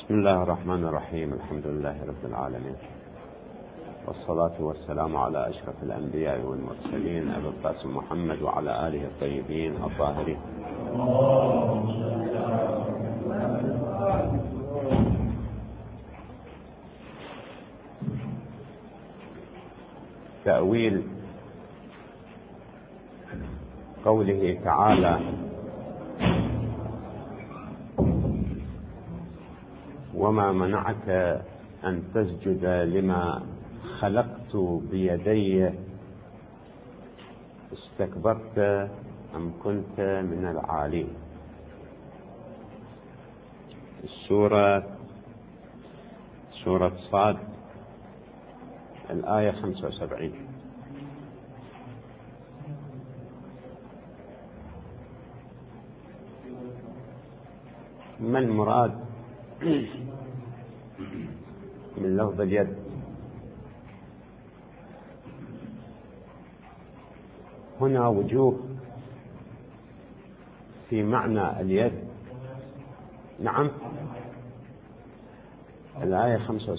بسم الله الرحمن الرحيم. الحمد لله رب العالمين، والصلاة والسلام على أشرف الأنبياء والمرسلين أبي القاسم محمد وعلى آله الطيبين الطاهرين. تأويل قوله تعالى: وما منعك أن تسجد لما خلقت بيدي استكبرت أم كنت من العالين. سورة صاد الآية 75. ما المراد من لفظ اليد؟ هنا وجوه في معنى اليد. نعم، الآية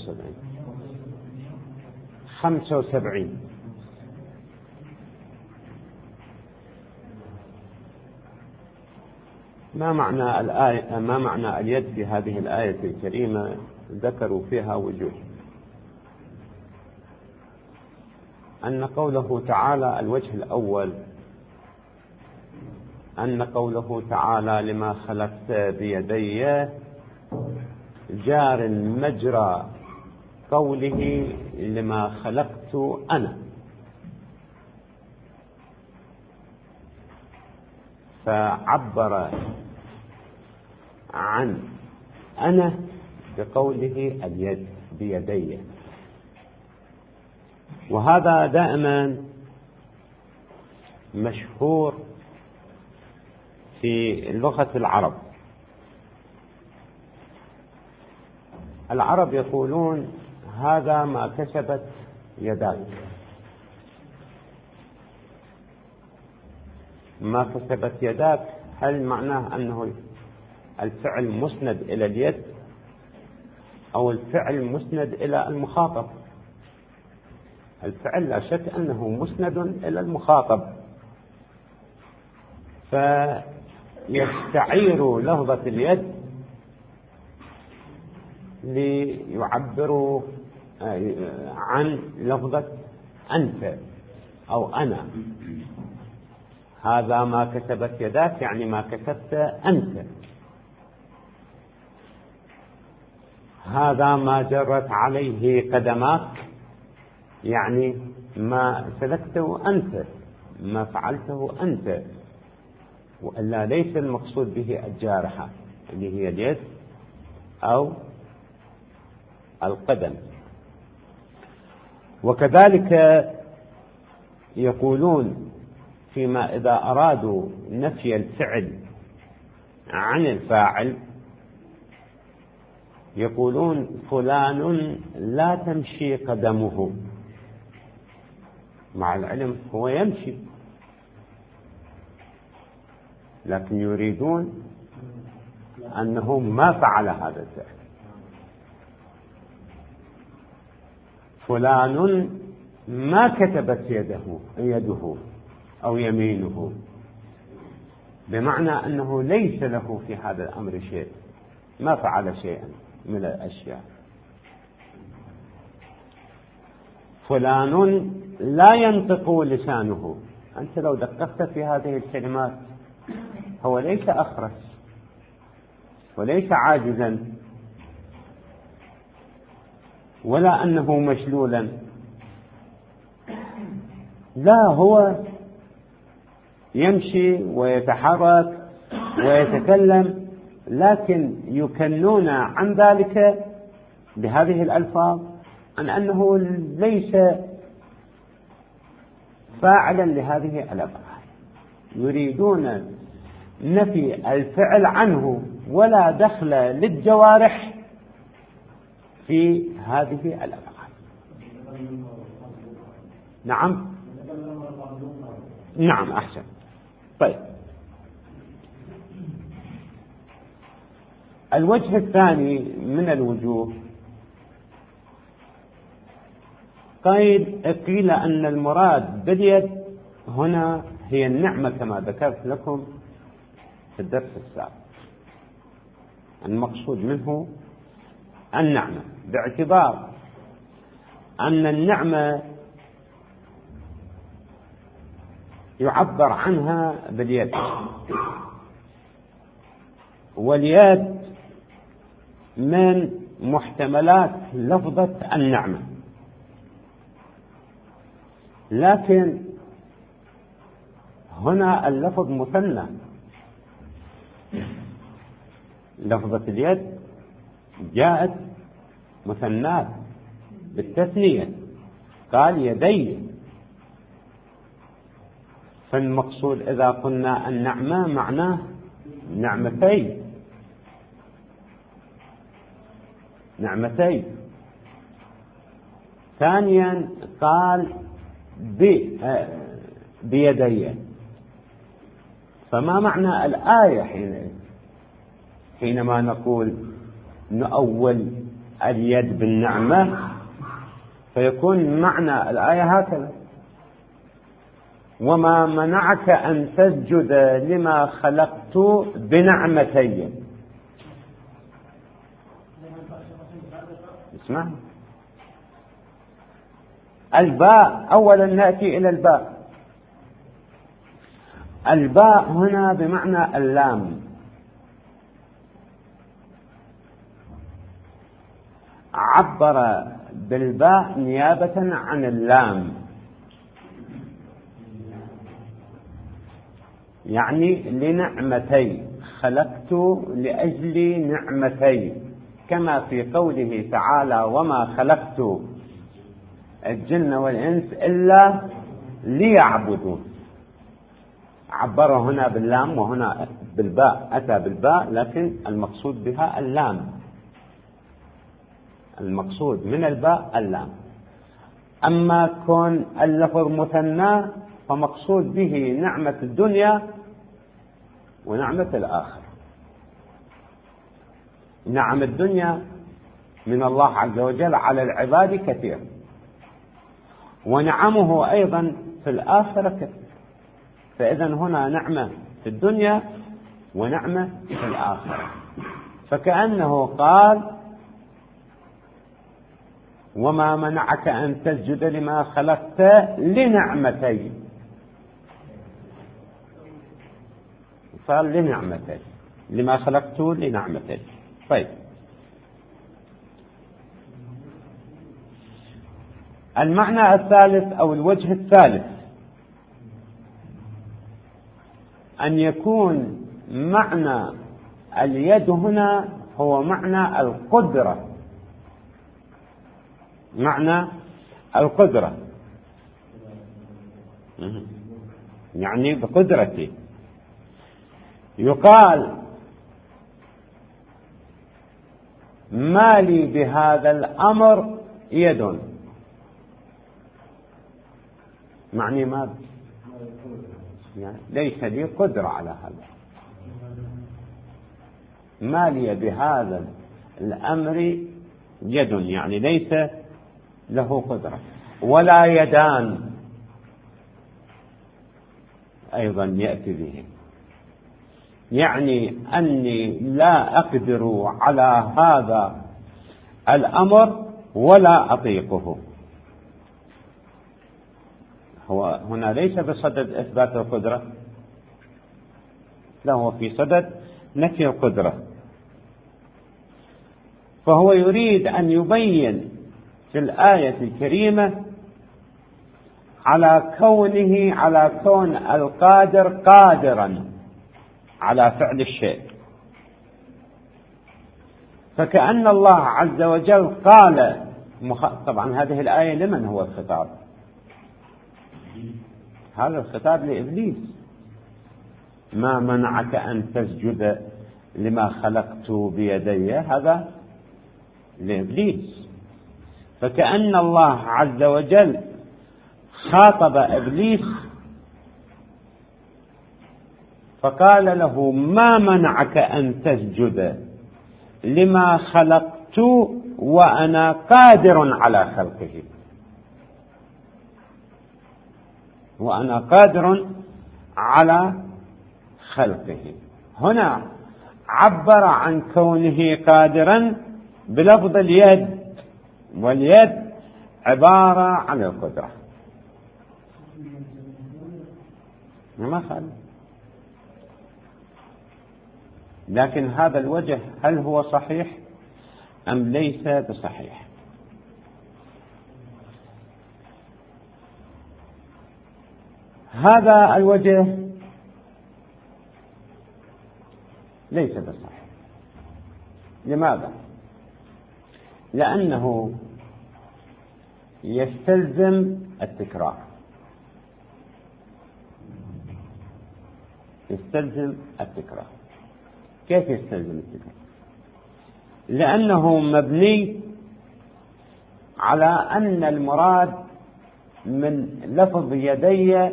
75. ما معنى اليد في هذه الآية الكريمة؟ ذكروا فيها وجوه. أن قوله تعالى، الوجه الأول أن قوله تعالى: لما خلقت بيدي، جار مجرى قوله لما خلقت أنا، فعبر عن أنا بقوله اليد بيدي. وهذا دائما مشهور في لغة العرب. العرب يقولون: هذا ما كسبت يداك. ما كسبت يداك، هل معناه أنه الفعل مسند إلى اليد أو الفعل مسند إلى المخاطب؟ الفعل لا شك أنه مسند إلى المخاطب، فيستعير لفظة اليد ليعبروا عن لفظة أنت أو أنا. هذا ما كسبت يداك يعني ما كسبت أنت. هذا ما جرت عليه قدماك يعني ما سلكته أنت، ما فعلته أنت، وإلا ليس المقصود به الجارحة اللي هي اليد أو القدم. وكذلك يقولون فيما إذا أرادوا نفي الفعل عن الفاعل، يقولون: فلان لا تمشي قدمه، مع العلم هو يمشي، لكن يريدون أنه ما فعل هذا الفعل. فلان ما كتبت يده أو يمينه، بمعنى أنه ليس له في هذا الأمر شيء، ما فعل شيئا من الأشياء. فلان لا ينطق لسانه. أنت لو دققت في هذه الكلمات، هو ليس أخرس وليس عاجزا ولا أنه مشلولا، لا، هو يمشي ويتحرك ويتكلم، لكن يكنون عن ذلك بهذه الألفاظ عن أنه ليس فاعلا لهذه الأفعال. يريدون نفي الفعل عنه ولا دخل للجوارح في هذه الأفعال. نعم، أحسن. طيب، الوجه الثاني من الوجوه قيل أن المراد باليد هنا هي النعمة كما ذكرت لكم في الدرس السابق. المقصود منه النعمة، باعتبار أن النعمة يعبر عنها باليد، واليد من محتملات لفظة النعمة، لكن هنا اللفظ مثنى. لفظة اليد جاءت مثنات بالتثنية، قال يدي. فالمقصود إذا قلنا النعمة معناه نعمتين، نعمتين. ثانيا قال بيدي. فما معنى الآية حينما نقول نؤول اليد بالنعمة؟ فيكون معنى الآية هكذا: وما منعك أن تسجد لما خلقت بنعمتي. اسمع، الباء أولا نأتي إلى الباء. الباء هنا بمعنى اللام، عبر بالباء نيابة عن اللام، يعني لنعمتي، خلقت لأجل نعمتي، كما في قوله تعالى: وما خلقت الجن والإنس إلا ليعبدون. عبر هنا باللام وهنا بالباء، أتى بالباء لكن المقصود بها اللام، المقصود من الباء اللام. أما كون اللفظ مثنى فمقصود به نعمة الدنيا ونعمة الآخرة. نعم الدنيا من الله عز وجل على العباد كثير، ونعمه أيضا في الآخرة كثير. فإذا هنا نعمة في الدنيا ونعمة في الآخرة. فكأنه قال: وما منعك أن تسجد لما خلقت لنعمتي. قال لنعمتي، لما خلقت لنعمتي. طيب، المعنى الثالث أو الوجه الثالث أن يكون معنى اليد هنا هو معنى القدرة، معنى القدرة، يعني بقدرتي. يقال: ما لي بهذا الأمر يد. معني ماذا؟ يعني ليس لي قدرة على هذا. ما لي بهذا الأمر يد، يعني ليس له قدرة. ولا يدان أيضا يأتي به، يعني أني لا أقدر على هذا الأمر ولا أطيقه. هو هنا ليس بصدد إثبات القدرة، لا، هو في صدد نفي القدرة. فهو يريد أن يبين في الآية الكريمة على كون القادر قادرا على فعل الشيء. فكأن الله عز وجل قال، طبعا هذه الآية لمن هو الخطاب؟ هذا الخطاب لإبليس: ما منعك أن تسجد لما خلقت بيدي. هذا لإبليس. فكأن الله عز وجل خاطب إبليس فقال له: ما منعك أن تسجد لما خلقت وأنا قادر على خلقه، وأنا قادر على خلقه. هنا عبر عن كونه قادرا بلفظ اليد، واليد عبارة عن القدرة. ما خالف، لكن هذا الوجه هل هو صحيح أم ليس بصحيح؟ هذا الوجه ليس بصحيح. لماذا؟ لأنه يستلزم التكرار. يستلزم التكرار. كيف يستلزم التكرار؟ لأنه مبني على أن المراد من لفظ يدي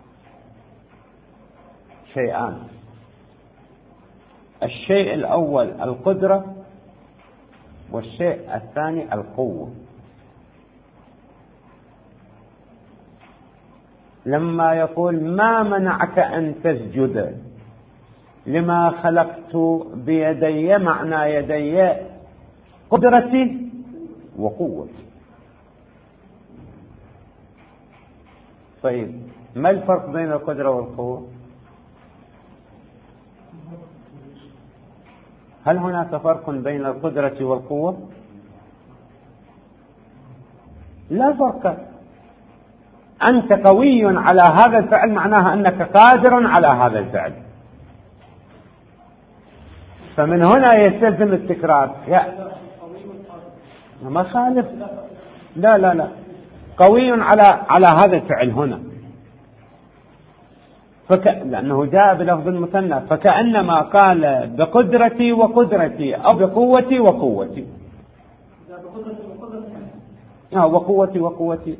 شيئان: الشيء الأول القدرة، والشيء الثاني القوة. لما يقول ما منعك أن تسجد لما خلقت بيدي، معنى يدي قدرتي وقوتي. طيب ما الفرق بين القدرة والقوة؟ هل هناك فرق بين القدرة والقوة؟ لا فرق. أنت قوي على هذا الفعل معناها أنك قادر على هذا الفعل، فمن هنا يستلزم التكرار. ما خالف، لا لا لا، قوي على هذا الفعل هنا، لأنه جاء بلفظ المثنى، فكأنما قال بقدرتي وقدرتي أو بقوتي وقوتي. وقوتي وقوتي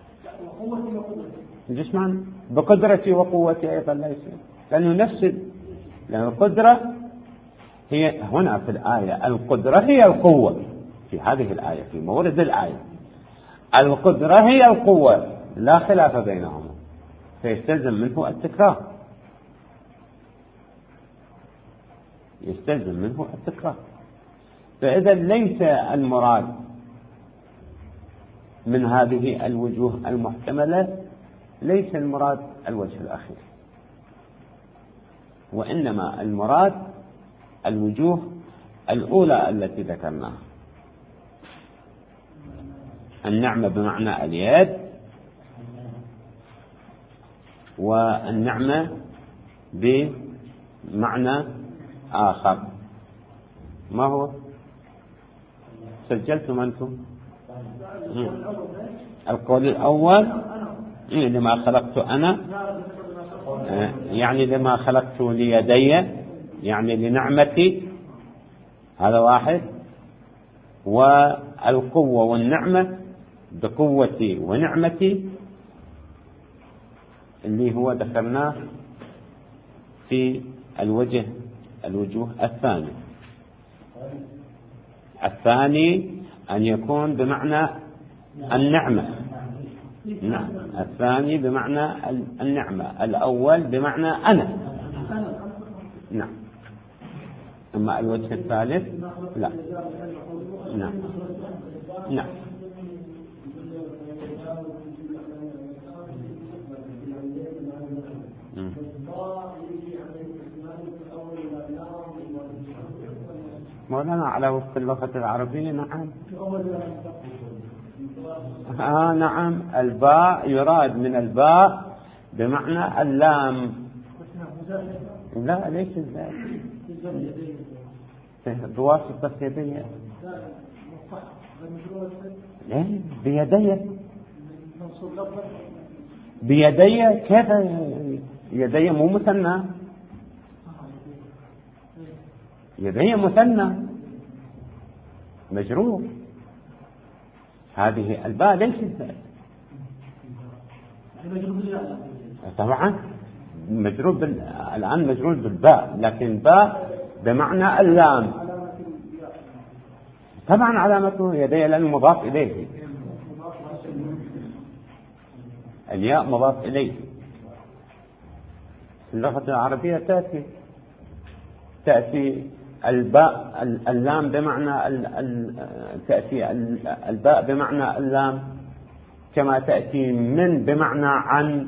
جسمان، بقدرتي وقوتي أيضا لا يصير، لأنه نفس، لأن القدرة هي هنا في الآية، القدرة هي القوة في هذه الآية، في مورد الآية القدرة هي القوة، لا خلاف بينهما، فيستلزم منه التكرار. يستلزم منه التكرار. فإذا ليس المراد من هذه الوجوه المحتملة، ليس المراد الوجه الأخير، وإنما المراد الوجوه الأولى التي ذكرناها: النعمة بمعنى اليد، والنعمة بمعنى آخر. ما هو؟ سجلتم أنتم؟ القول الأول لما خلقت أنا، يعني لما خلقت ليدي، يعني لنعمتي، هذا واحد. والقوة والنعمة بقوتي ونعمتي، اللي هو ذكرناه في الوجوه الثاني. الثاني أن يكون بمعنى النعمة، نعم، الثاني بمعنى النعمة، الأول بمعنى أنا، نعم. أما الوجه الثالث لا، نعم نعم. مولانا على وفق اللغة العربية نعم. نعم، الباء يراد من الباء بمعنى اللام. لا ليس بواسطة يدي، بيدي، بيدي. كيف يدي مو مثنى؟ يدي مثنى مجرور. هذه الباء ليست طبعا مجرور الآن مجرور بالباء، لكن باء بمعنى اللام. طبعا علامته يديه لأنه مضاف إليه، الياء مضاف إليه. اللغة العربية تأتي الباء اللام بمعنى تأتي الباء بمعنى اللام، كما تأتي من بمعنى عن،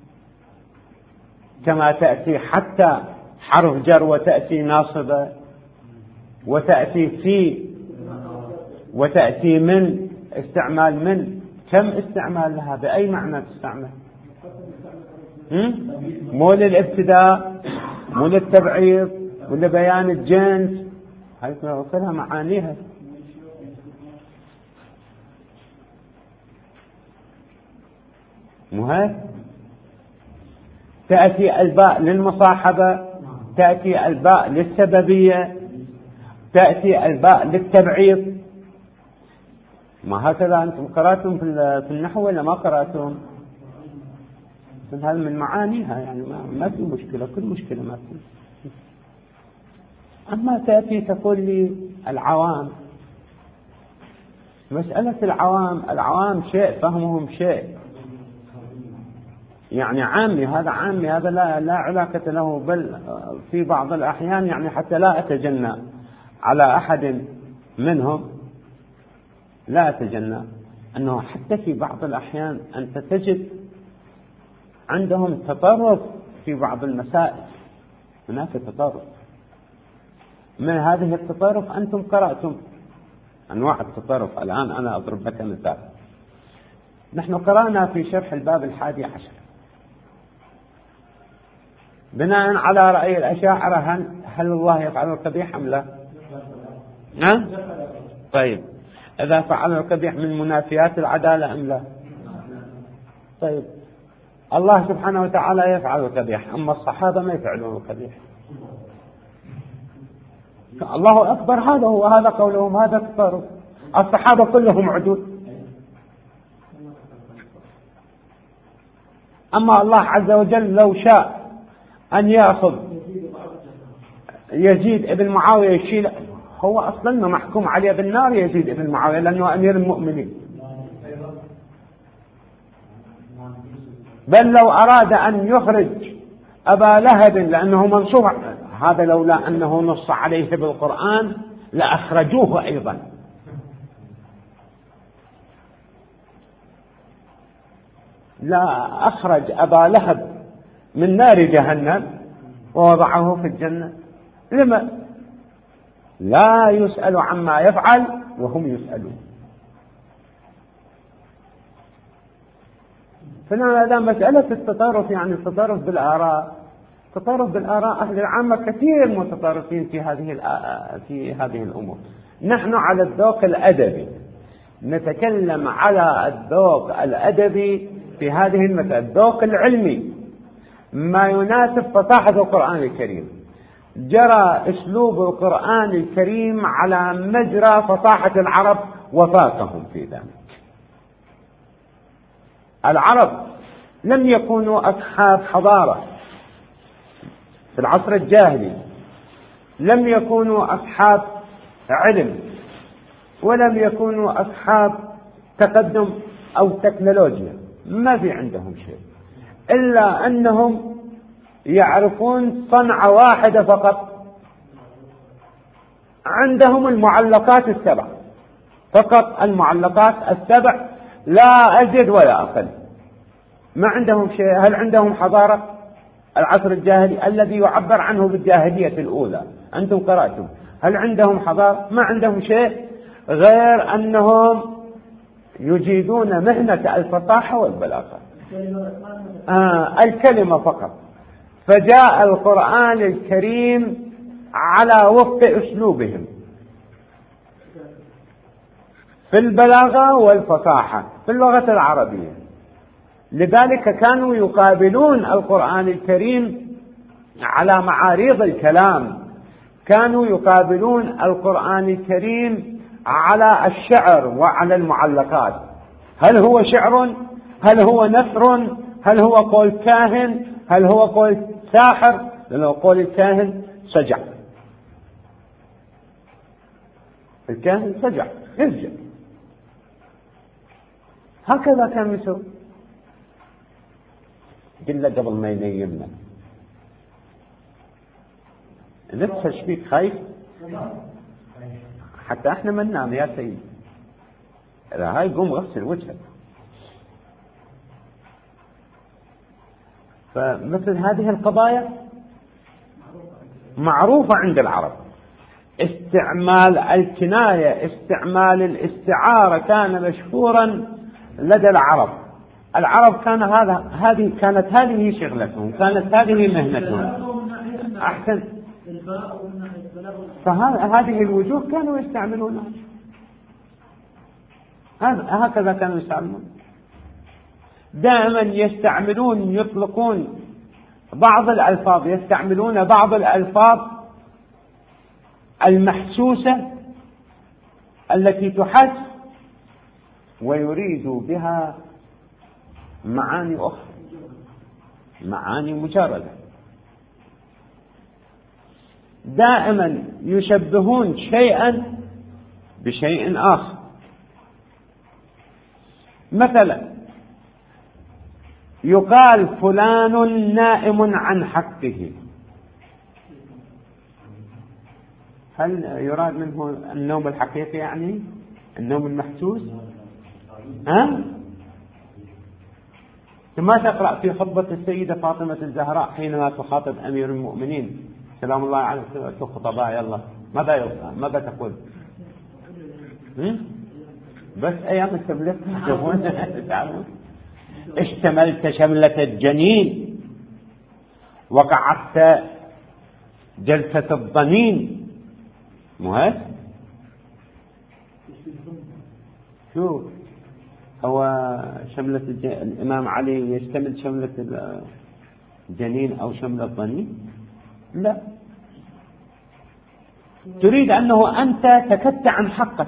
كما تأتي حتى حرف جر وتأتي ناصبة، وتأتي في، وتأتي من، استعمال من، كم استعمال لها، بأي معنى تستعمل؟ مو للابتداء، مو للتبعيض، ولا بيان الجنس، هاي كلها معانيها. مو هيك؟ تأتي الباء للمصاحبة، تأتي الباء للسببية، تأتي الباء للتبعيض. ما هكذا أنتم قرأتم في النحو ولا ما قرأتم؟ هذا من معانيها، يعني ما في مشكلة، كل مشكلة ما في. أما تأتي تقول لي العوام، مسألة العوام شيء، فهمهم شيء، يعني عامي، هذا عامي، هذا لا علاقة له، بل في بعض الأحيان يعني حتى لا أتجنى على أحد منهم، لا أتجنى أنه حتى في بعض الأحيان أنت تجد عندهم تطرف في بعض المسائل، هناك تطرف. من هذه التطرف أنتم قرأتم أنواع التطرف. الآن أنا أضرب لك مثال. نحن قرأنا في شرح الباب 11 بناء على رأي الأشاعرة هل الله يفعل القبيح أم لا؟ طيب، إذا فعل القبيح من منافيات العدالة أم لا؟ طيب، الله سبحانه وتعالى يفعل القبيح، أما الصحابة ما يفعلون القبيح. الله أكبر، هذا قولهم، هذا تطرف. الصحابة كلهم عدول. أما الله عز وجل لو شاء أن يأخذ يزيد ابن معاوية يشيل، هو أصلا محكوم عليه بالنار يزيد ابن معاوية لأنه أمير المؤمنين. بل لو أراد أن يخرج أبا لهب لأنه منصوب، هذا لولا أنه نص عليه بالقرآن لأخرجوه أيضا. لا أخرج أبا لهب من نار جهنم ووضعه في الجنة. لما؟ لا يسأل عما يفعل وهم يسألون. فهذا مسألة التطرف، يعني التطرف بالآراء. التطرف بالآراء أهل العامة كثير متطرفين في هذه الأمور. نحن على الذوق الأدبي نتكلم على الذوق الأدبي في هذه المسألة، الذوق العلمي ما يناسب فصاحة القرآن الكريم. جرى أسلوب القرآن الكريم على مجرى فصاحة العرب وفاقهم في ذلك. العرب لم يكونوا أصحاب حضارة في العصر الجاهلي، لم يكونوا أصحاب علم، ولم يكونوا أصحاب تقدم أو تكنولوجيا، ما في عندهم شيء إلا أنهم يعرفون صنعة واحدة فقط، عندهم المعلقات السبع فقط، المعلقات السبع لا أزيد ولا أقل، ما عندهم شيء. هل عندهم حضارة؟ العصر الجاهلي الذي يعبر عنه بالجاهلية الأولى أنتم قرأتم، هل عندهم حضارة؟ ما عندهم شيء غير أنهم يجيدون مهنة الفصاحة والبلاغة، الكلمة فقط. فجاء القرآن الكريم على وفق أسلوبهم في البلاغة والفصاحة في اللغة العربية. لذلك كانوا يقابلون القرآن الكريم على معاريض الكلام، كانوا يقابلون القرآن الكريم على الشعر وعلى المعلقات. هل هو شعر؟ هل هو نثر؟ هل هو قول كاهن؟ هل هو قول ساحر؟ لأنه قول الكاهن سجع. الكاهن سجع يرجع. هكذا كان يسوي. قل له قبل ما ينيمنا نفس الشبيك خايف حتى احنا ما ننام يا سيدي، إذا هاي قوم غسل وجهك. فمثل هذه القضايا معروفة عند العرب. استعمال الكناية، استعمال الاستعارة كان مشهورا لدى العرب. العرب كان كانت هذه شغلتهم، كانت هذه مهنتهم. أحسن. فهذه الوجوه كانوا يستعملونها، هكذا كانوا يستعملون. دائما يستعملون، يطلقون بعض الألفاظ، يستعملون بعض الألفاظ المحسوسة التي تحس، ويريد بها معاني أخرى، معاني مجردة. دائما يشبهون شيئا بشيء آخر. مثلا يقال فلان نائم عن حقه، هل يراد منه النوم الحقيقي، يعني النوم المحسوس؟ ثم تقرأ في خطبة السيدة فاطمة الزهراء حينما تخاطب أمير المؤمنين سلام الله عليه الخطباء، يلا ماذا تقول؟ بس أيام التبليغ تعرفون اشتملت شملة الجنين وقعدت جلسة الضنين. مهز شوف، هو شملة الإمام علي يشتمل شملة الجنين أو شملة الضنين؟ لا، تريد أنه أنت سكت عن حقك.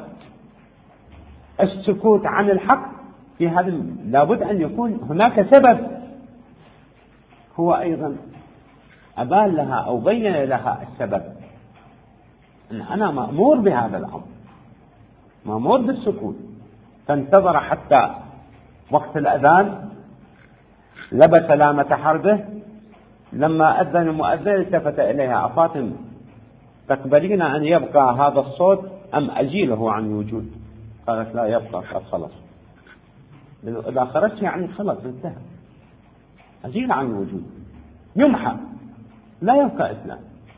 السكوت عن الحق في هذا لابد أن يكون هناك سبب، هو أيضا أبان لها أو بين لها السبب، أن أنا مأمور بهذا الأمر، مأمور بالسكوت. فانتظر حتى وقت الأذان، لبس لامة حربه، لما أذن المؤذن التفت إليها: فاطمة تقبلين أن يبقى هذا الصوت أم أزيله عن وجود؟ قالت: لا يبقى، خلاص، إذا خرجت يعني خلاص انتهى، أزيل عن الوجود، يمحى، لا يبقى إسلام.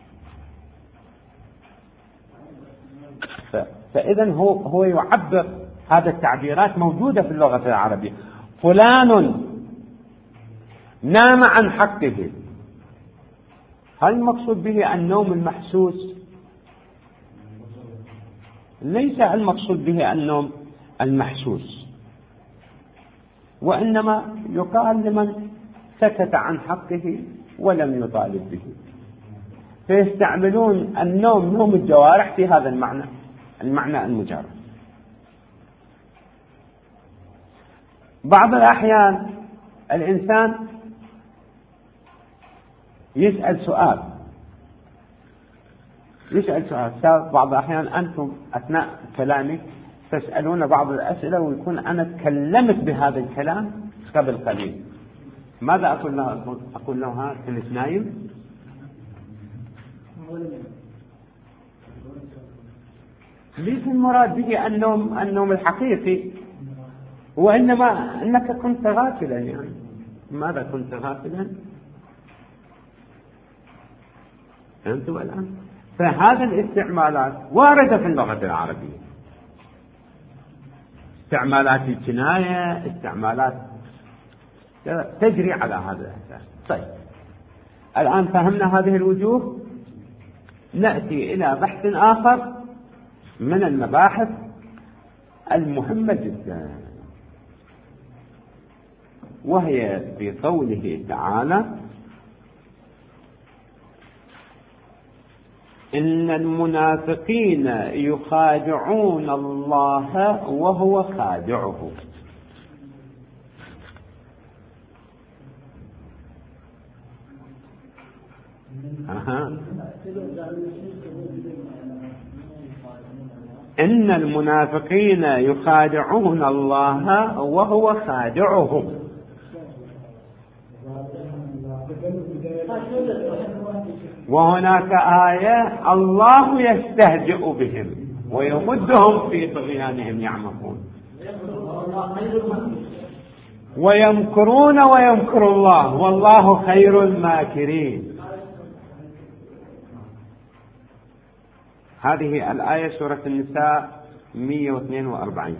فإذا هو يعبر، هذا التعبيرات موجودة في اللغة العربية. فلان نام عن حقه، هل المقصود به النوم المحسوس؟ ليس المقصود به النوم المحسوس، وإنما يقال لمن سكت عن حقه ولم يطالب به. فيستعملون النوم، نوم الجوارح، في هذا المعنى المجرد. بعض الأحيان الإنسان يسأل سؤال، بعض الأحيان أنتم أثناء كلامي تسألون بعض الأسئلة ويكون أنا تكلمت بهذا الكلام قبل قليل، ماذا أقول له؟ كنت نايم؟ ليس المراد به النوم الحقيقي، وإنما أنك كنت غافلا. يعني ماذا كنت غافلا؟ أنتم الآن. فهذه الاستعمالات واردة في اللغة العربية، استعمالات الكناية، استعمالات تجري على هذا الأساس. طيب، الآن فهمنا هذه الوجوه، نأتي إلى بحث آخر من المباحث المهمة جدا، وهي في قوله تعالى: إن المنافقين يخادعون الله وهو خادعهم. إن المنافقين يخادعون الله وهو خادعهم. وهناك آية الله يستهزئ بهم ويمدهم في طغيانهم يعمهون ويمكرون ويمكر الله والله خير الماكرين. هذه الآية سورة النساء 142.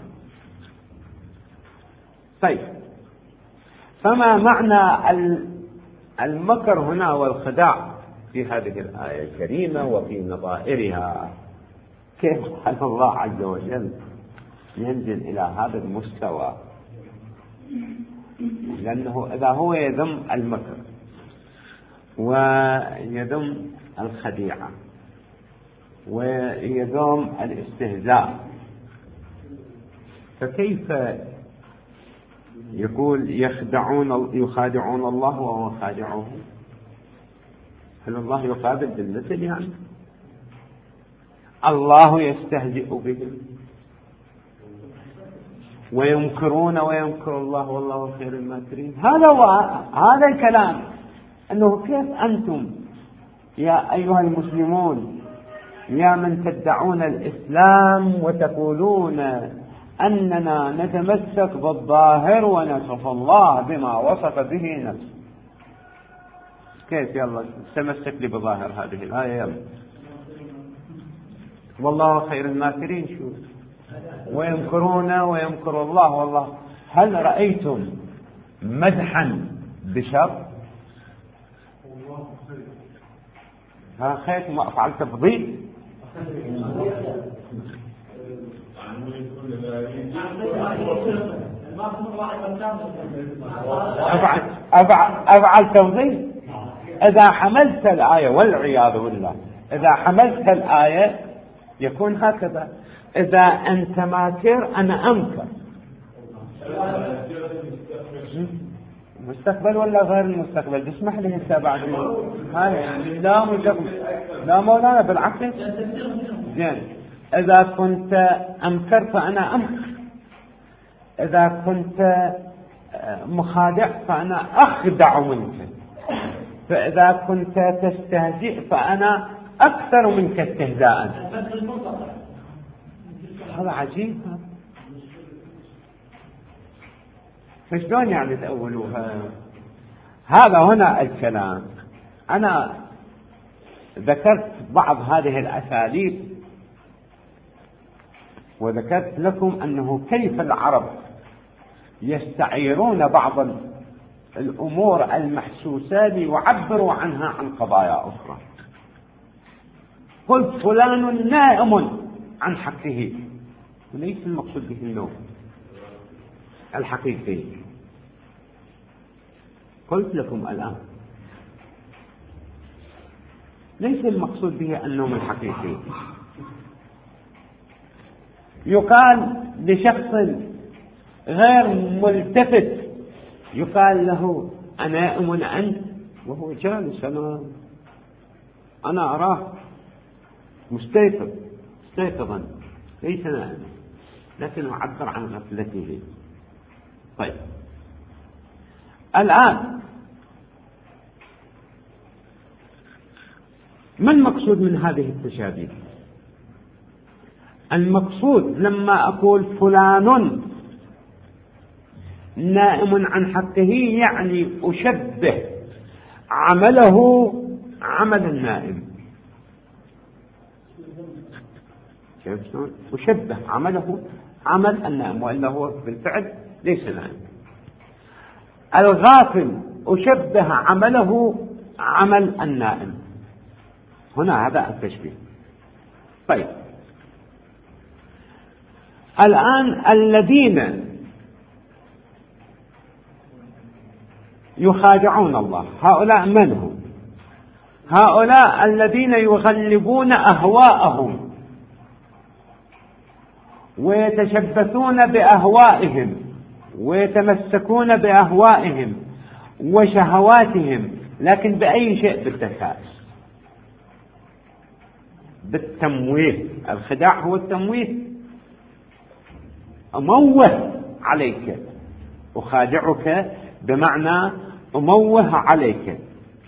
طيب، فما معنى المكر هنا والخداع في هذه الآية الكريمة وفي نظائرها؟ كيف حال الله عز وجل ينزل إلى هذا المستوى؟ لأنه إذا هو يذم المكر ويذم الخديعة ويذم الاستهزاء، فكيف يقول يخادعون الله وهو خادعهم؟ هل الله يقابل بالمثل؟ يعني الله يستهزئ بهم ويمكرون ويمكر الله والله خير الماكرين. هذا الكلام، أنه كيف أنتم يا أيها المسلمون يا من تدعون الإسلام وتقولون أننا نتمسك بالظاهر ونصف الله بما وصف به نفسه، كيف يلا تمسك لي بظاهر هذه الآية؟ يلا والله خير الماكرين. شو ويمكرون ويمكر الله والله؟ هل رأيتم مدحا بشر؟ ها خير ما أفعل تفضيل. أفعل تفضيل. إذا حملت الآية والعياذ بالله، إذا حملت الآية يكون هكذا: إذا أنت ماكر أنا أمكر. مستقبل ولا غير المستقبل؟ تسمح لي أنت بعد هاي لا مستقبل لا مولانا، بالعكس. زين، إذا كنت أمكر فأنا أمكر، إذا كنت مخادع فأنا أخدع منك، فإذا كنت تستهزئ فأنا أكثر منك استهزاء. هذا عجيب. فشلون يعني تأولوها؟ هذا هنا الكلام. أنا ذكرت بعض هذه الأساليب وذكرت لكم أنه كيف العرب يستعيرون بعض الأمور المحسوسة ليعبروا عنها عن قضايا أخرى. قلت فلان نائم عن حقه، وليس المقصود به النوم الحقيقي. قلت لكم الآن ليس المقصود به النوم الحقيقي. يقال لشخص غير ملتفت، يقال له أنائم أنت، وهو جالس أنا أراه مستيقظا ليس نائم، لكن يعبر عن غفلته. طيب، الآن ما المقصود من هذه التشابيه؟ المقصود لما أقول فلان نائم عن حقه، يعني أشبه عمله عمل النائم. أشبه عمله عمل النائم، وإلا هو بالفعل ليس نائم. الغافل أشبه عمله عمل النائم. هنا هذا التشبيه. طيب، الآن الذين يخادعون الله هؤلاء من هم؟ هؤلاء الذين يغلبون أهواءهم ويتشبثون بأهوائهم ويتمسكون بأهوائهم وشهواتهم، لكن بأي شيء؟ بالتمويه. الخداع هو التمويه. أموه عليك، أخادعك بمعنى أموه عليك،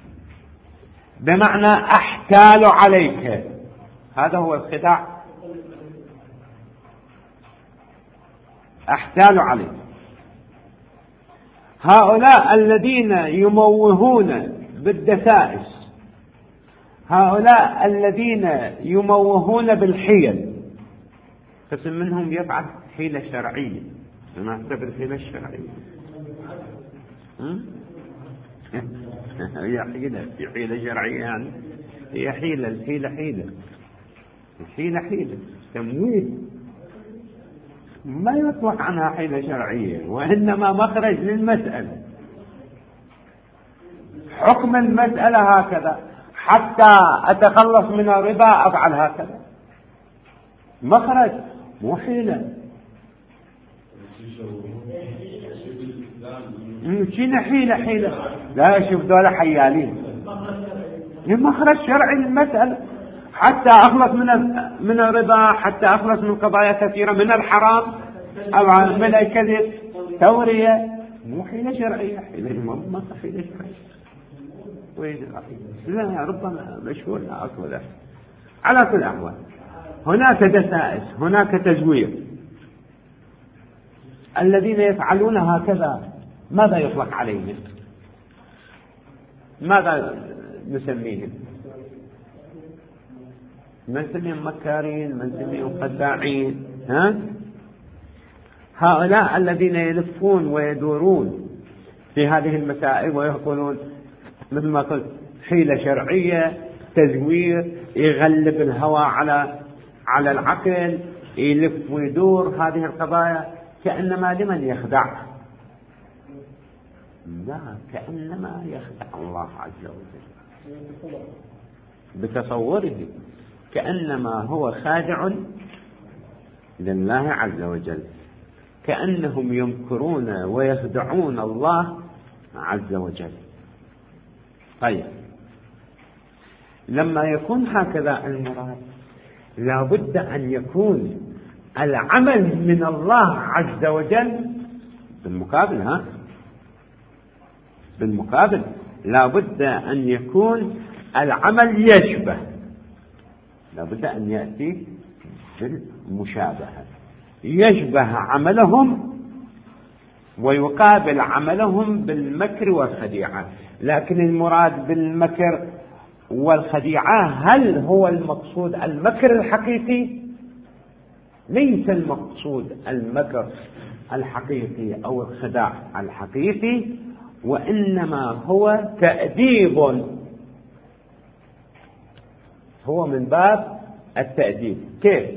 بمعنى أحتال عليك. هذا هو الخداع، أحتال عليك. هؤلاء الذين يموهون بالدسائس، هؤلاء الذين يموهون بالحيل، قسم منهم يفعل حيلة شرعية. ما أعتبر الحيلة الشرعية هي حيلة، في حيلة شرعية يعني، هي حيلة، الحيلة حيلة، الحيلة حيلة تمويه، ما يطلق عنها حيلة شرعية، وإنما مخرج للمسألة. حكم المسألة هكذا، حتى أتخلص من الربا أفعل هكذا، مخرج مو حيلة. شنو حيلة؟ لا، شوف دول حيالين، مخرج شرعي للمسألة، حتى أخلص من الربا، حتى أخلص من قضايا كثيرة، من الحرام أو من الكذب، تورية، مو حيلة شرعية. حيلة ما حيلة شرعية، لا ربما مشهور، لا أصل له. على كل الأحوال هناك دسائس، هناك تزوير. الذين يفعلون هكذا ماذا يطلق عليهم؟ ماذا نسميهم؟ من نسميهم مكارين، من نسميهم خداعين. هؤلاء الذين يلفون ويدورون في هذه المسائل ويقولون مثل ما قلت حيلة شرعية، تزوير، يغلب الهوى على العقل، يلف ويدور هذه القضايا، كأنما لمن يخدع؟ لا، كأنما يخدع الله عز وجل بتصوره، كأنما هو خادع لله عز وجل، كأنهم يمكرون ويخدعون الله عز وجل. طيب، لما يكون هكذا المراد، لا بد أن يكون العمل من الله عز وجل بالمقابل. بالمقابل لا بد أن يكون العمل يشبه، لا بد أن يأتي بالمشابهة، يشبه عملهم ويقابل عملهم بالمكر والخديعة. لكن المراد بالمكر والخديعة، هل هو المقصود المكر الحقيقي؟ ليس المقصود المكر الحقيقي أو الخداع الحقيقي، وإنما هو تأديب، هو من باب التأديب. كيف؟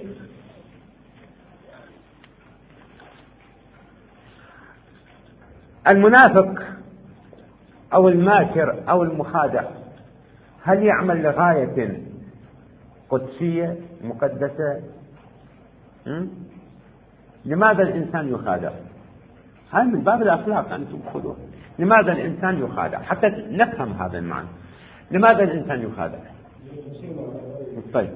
المنافق أو الماكر أو المخادع هل يعمل لغاية قدسية مقدسة؟ لماذا الإنسان يخادع؟ هذا من باب الأخلاق أنتم خذوه. لماذا الإنسان يخادع؟ حتى نفهم هذا المعنى. لماذا الإنسان يخادع؟ طيب،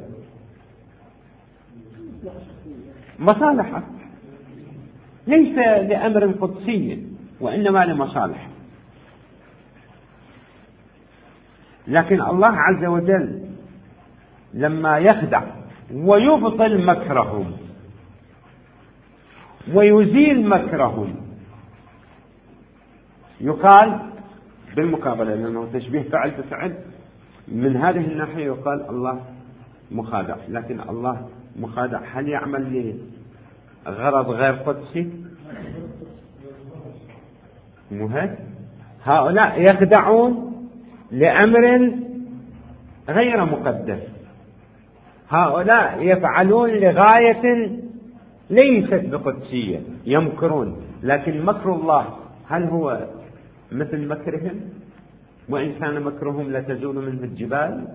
مصالحة، ليس لأمر قدسي وإنما لمصالح. لكن الله عز وجل لما يخدع ويبطل مكرهم ويزيل مكرهم، يقال بالمقابلة، لأنه تشبيه فعل بفعل، من هذه الناحية يقال الله مخادع. لكن الله مخادع هل يعمل لغرض غير قدسي؟ مهد. هؤلاء يخدعون لأمر غير مقدس، هؤلاء يفعلون لغاية ليست بقدسية، يمكرون. لكن مكر الله هل هو مثل مكرهم؟ وإن كان مكرهم لتزول منه الجبال.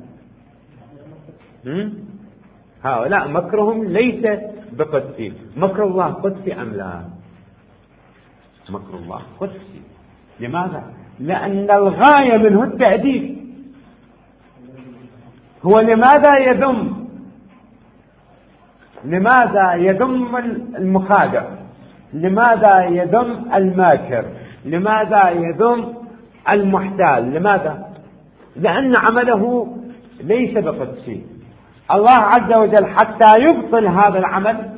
هؤلاء مكرهم ليس بقدسي. مكر الله قدسي أم لا؟ مكر الله قدسي. لماذا؟ لأن الغاية منه التأديب. هو لماذا يذم؟ لماذا يذم المخادع؟ لماذا يذم الماكر؟ لماذا يذم المحتال؟ لماذا؟ لأن عمله ليس بقدسي. الله عز وجل حتى يبطل هذا العمل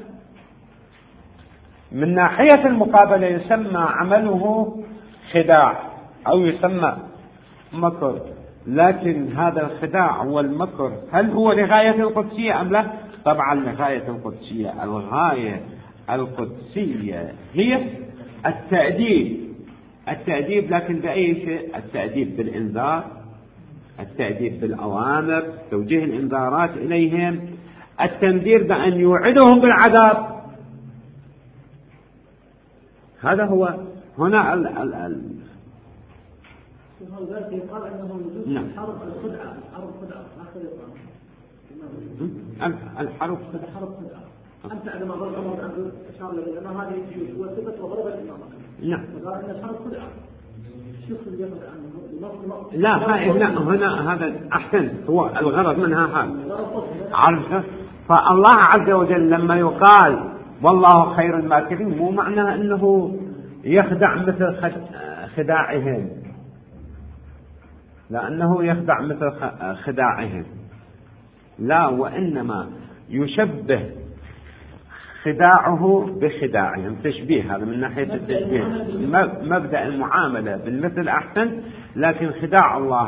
من ناحية المقابلة يسمى عمله خداع أو يسمى مكر، لكن هذا الخداع والمكر هل هو لغاية القدسية أم لا؟ طبعا لغاية القدسية. الغاية القدسية هي التأديب، لكن بأي شيء؟ التأديب بالإنذار، التأديب بالأوامر، توجيه الإنذارات إليهم، التنذير بأن يوعدهم بالعذاب. هذا هو هنا يقال أنه يجوز الحرب الخدعة، الحرب خدعة. أنت عندما ضرب عمر بن عبد العزيز أشار إلى أن هذه الجيوش وثبت وضرب الإمام. نعم. وقال أن الحرب خدعة. شوف اللي يقول عنه. لا هنا هذا أحسن، هو الغرض منها هذا. فالله عز وجل لما يقال والله خير الماكرين مو معناه أنه يخدع مثل خداعهم، لأنه يخدع مثل خداعهم، لا، وإنما يشبه خداعه بخداعهم، تشبيه. هذا من ناحية التشبيه، مبدأ المعاملة بالمثل أحسن، لكن خداع الله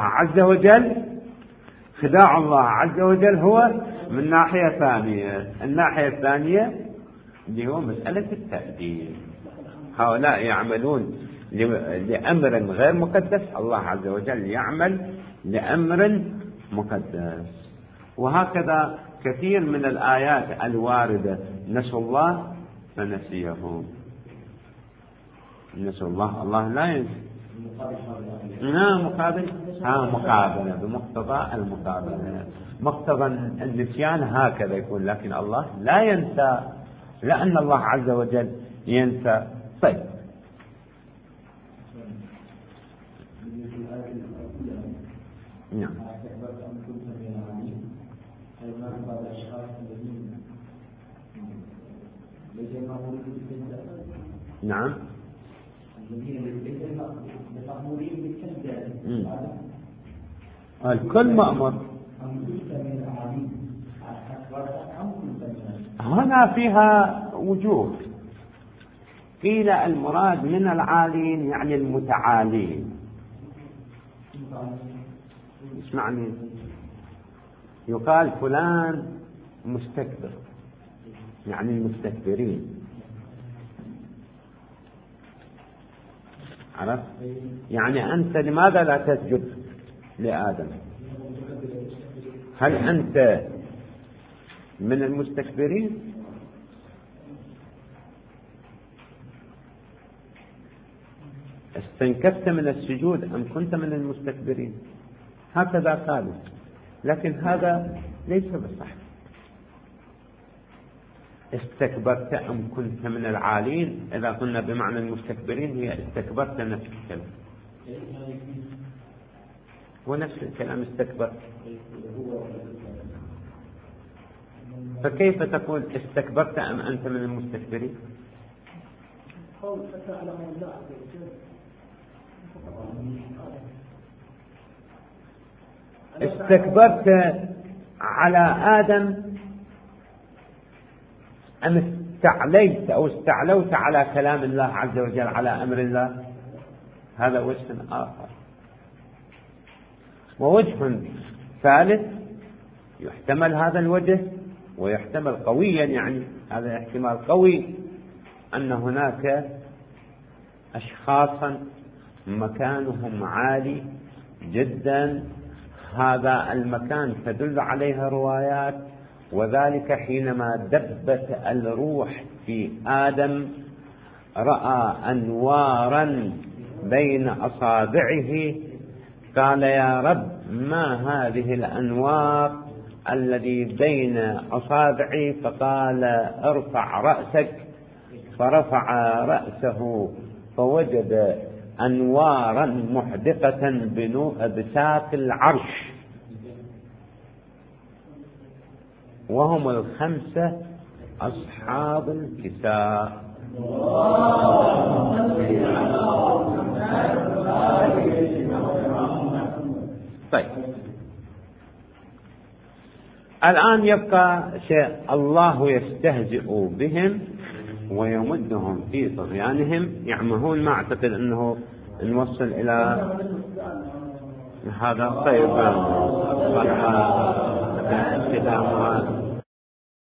عز وجل هو من ناحية ثانية. الناحية الثانية اللي هو مسألة التأديب. هؤلاء يعملون لأمر غير مقدس، الله عز وجل يعمل لأمر مقدس. وهكذا كثير من الآيات الواردة، نسوا الله فنسيهم. نسوا الله لا ينسى. مقابلة بمقتضى المقابلة. مقتضى النسيان هكذا يكون، لكن الله لا ينسى، لأن الله عز وجل ينسى. طيب، نعم. نعم. الكل مأمر. هنا فيها وجوه. قيل المراد من العالين يعني المتعالين. اسمعني، يقال فلان مستكبر، يعني المستكبرين. عرفت؟ يعني أنت لماذا لا تسجد لآدم؟ هل أنت من المستكبرين؟ استنكفت من السجود أم كنت من المستكبرين؟ هكذا قالوا، لكن هذا ليس بصحيح. استكبرت أم كنت من العالين، إذا قلنا بمعنى المستكبرين هي استكبرت نفس الكلام، ونفس الكلام استكبر. فكيف تقول استكبرت أم أنت من المستكبرين؟ استكبرت على آدم أم استعليت أو استعلوت على كلام الله عز وجل، على أمر الله؟ هذا وجه آخر. ووجه ثالث يحتمل هذا الوجه ويحتمل قويا، يعني هذا احتمال قوي، أن هناك أشخاصا مكانهم عالي جدا. هذا المكان تدل عليها روايات، وذلك حينما دبت الروح في آدم رأى أنوارا بين أصابعه، قال يا رب ما هذه الأنوار الذي بين أصابعي؟ فقال ارفع رأسك، فرفع رأسه فوجد أنوارا محدقة بساق العرش، وهم الخمسة أصحاب الكساء. طيب الآن يبقى شيء، الله يستهزئ بهم ويمدهم في طغيانهم يعمهون. ما أعتقد أنه نوصل إلى هذا. طيب